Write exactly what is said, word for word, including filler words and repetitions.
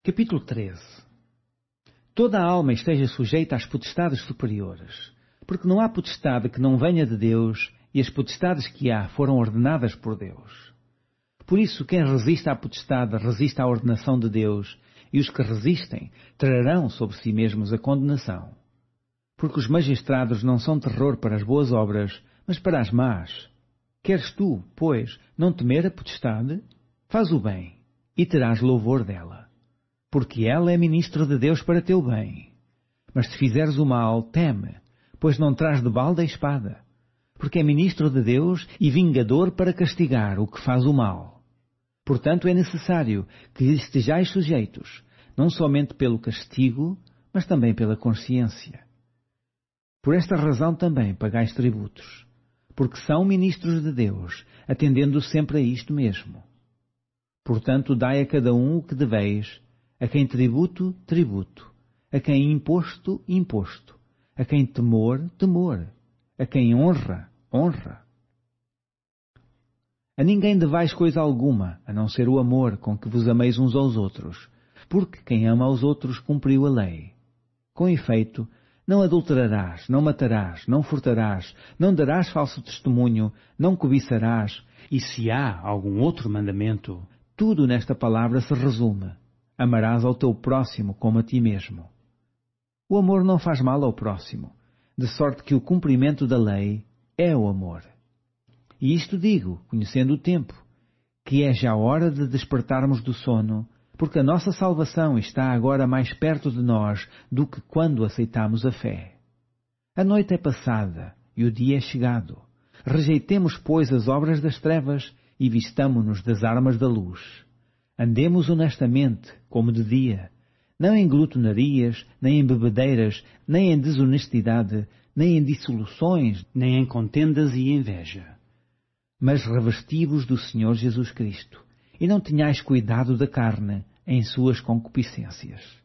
Capítulo treze. Toda a alma esteja sujeita às potestades superiores, porque não há potestade que não venha de Deus, e as potestades que há foram ordenadas por Deus. Por isso, quem resiste à potestade resiste à ordenação de Deus, e os que resistem trarão sobre si mesmos a condenação. Porque os magistrados não são terror para as boas obras, mas para as más. Queres tu, pois, não temer a potestade? Faz o bem, e terás louvor dela. Porque ela é ministro de Deus para teu bem. Mas se fizeres o mal, teme, pois não traz de balda a espada. Porque é ministro de Deus e vingador para castigar o que faz o mal. Portanto, é necessário que lhe estejais sujeitos, não somente pelo castigo, mas também pela consciência. Por esta razão também pagais tributos, porque são ministros de Deus, atendendo sempre a isto mesmo. Portanto, dai a cada um o que deveis, a quem tributo, tributo, a quem imposto, imposto, a quem temor, temor, a quem honra, honra. A ninguém devais coisa alguma, a não ser o amor com que vos ameis uns aos outros, porque quem ama aos outros cumpriu a lei. Com efeito, não adulterarás, não matarás, não furtarás, não darás falso testemunho, não cobiçarás, e se há algum outro mandamento, tudo nesta palavra se resume: amarás ao teu próximo como a ti mesmo. O amor não faz mal ao próximo, de sorte que o cumprimento da lei é o amor. E isto digo, conhecendo o tempo, que é já hora de despertarmos do sono, porque a nossa salvação está agora mais perto de nós do que quando aceitamos a fé. A noite é passada e o dia é chegado. Rejeitemos, pois, as obras das trevas e vistamo-nos das armas da luz. Andemos honestamente, como de dia, não em glutonarias, nem em bebedeiras, nem em desonestidade, nem em dissoluções, nem em contendas e inveja. Mas revesti-vos do Senhor Jesus Cristo, e não tenhais cuidado da carne em suas concupiscências.